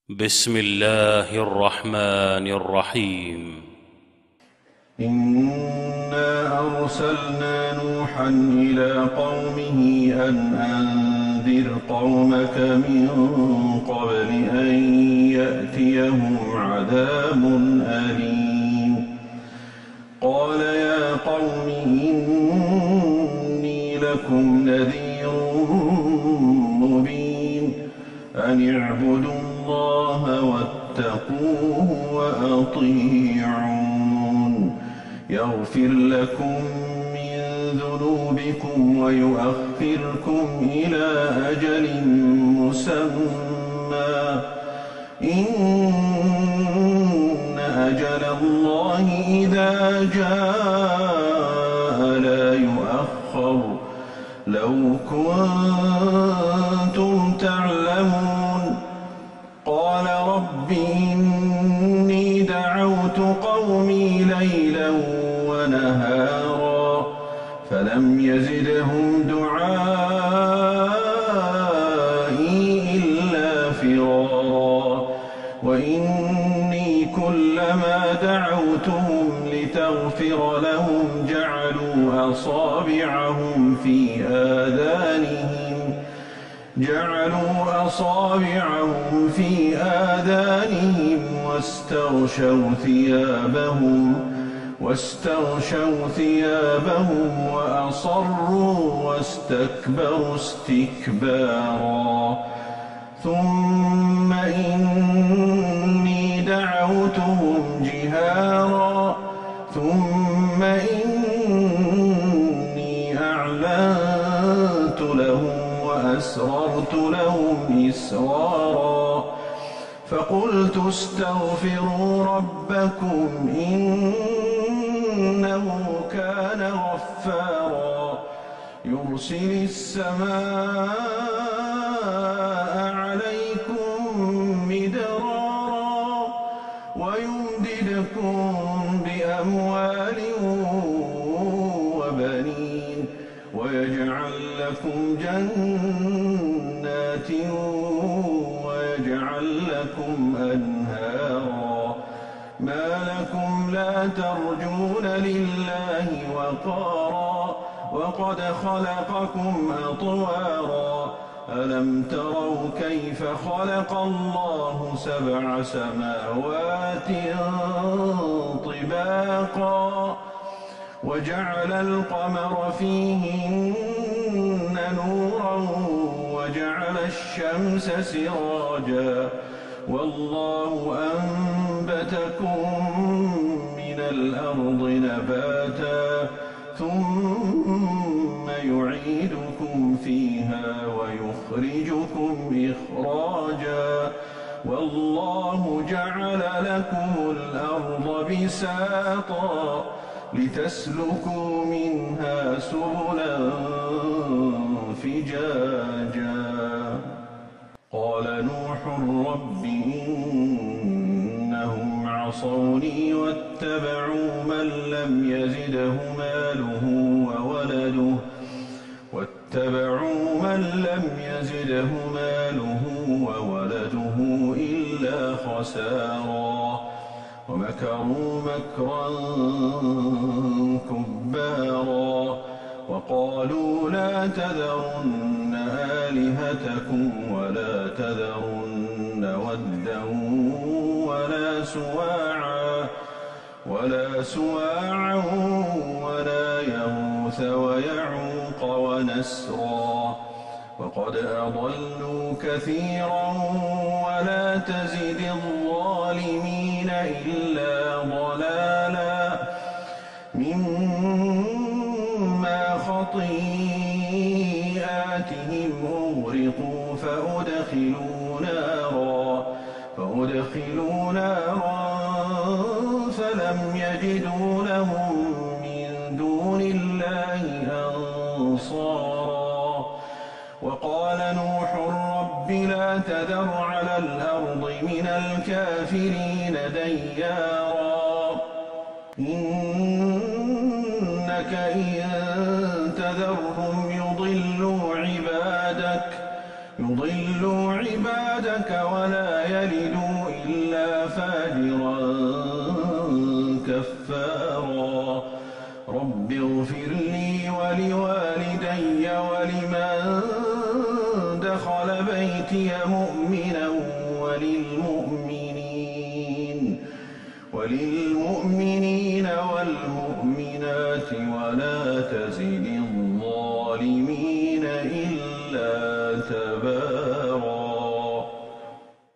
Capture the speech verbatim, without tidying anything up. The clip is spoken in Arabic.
بسم الله الرحمن الرحيم. إنا أرسلنا نوحا إلى قومه أن أنذر قومك من قبل أن يأتيهم عذاب أليم. قال يا قوم إني لكم نذير مبين أن اعبدوا الله واتقوه وأطيعون يغفر لكم من ذنوبكم ويؤخركم إلى أجل مسمى إن أجل الله إذا جاء لا يؤخر لو كنتم تعلمون. قال رب إني دعوت قومي ليلا ونهارا فلم يزدهم دعائي إلا فرارا وإني كلما دعوتهم لتغفر لهم جعلوا أصابعهم في آذانهم جعلوا أصابعهم في آذانهم واستغشوا ثيابهم واستغشوا ثيابهم وأصروا واستكبروا استكبارا ثم إني دعوتهم جهارا ثم إني أعلنت لهم وأسررت لهم إسرارا فقلت استغفروا ربكم إنه كان غفارا يرسل السماء عليكم مدرارا ويمددكم بأموال وبنين ويجعل لكم جنات ويجعل لكم أنهارا ما لكم لا ترجون لله وقارا وقد خلقكم أطوارا ألم تروا كيف خلق الله سبع سماوات طباقا وجعل القمر فيهن نورا وجعل الشمس سراجا والله أنبتكم من الأرض نباتا ثم يعيدكم فيها ويخرجكم إخراجا والله جعل لكم الأرض بساطا لتسلكوا منها سبلا فجاجا. قال نوح رب إنهم عصوني واتبعوا من لم يزده ماله وولده واتبعوا من لم يزده ماله وولده إلا خسارا ومكروا مكرا كبارا وقالوا لا تذرن آلهتكم ولا تذرن ودا ولا سواعا ولا سواعا ولا يغوث ويعوق ونسرا وقد أضلوا كثيرا ولا تزد الظالمين إلا ضلالا مما خطيئاتهم أغرقوا فأدخلوا نارا فأدخلوا نارا فلم يجدوا لهم من دون الله أنصارا وقال نوح رب لا تذر على الأرض من الكافرين ديارا إنك إن تذرهم يضلوا عبادك يضلوا عبادك ولا ولا يلدوا إلا فاجرا كفارا رب اغفر لي ولوالدي ولمن دخل بيتي مؤمنا وللمؤمنين وللمؤمنين والمؤمنات ولا تزد الظالمين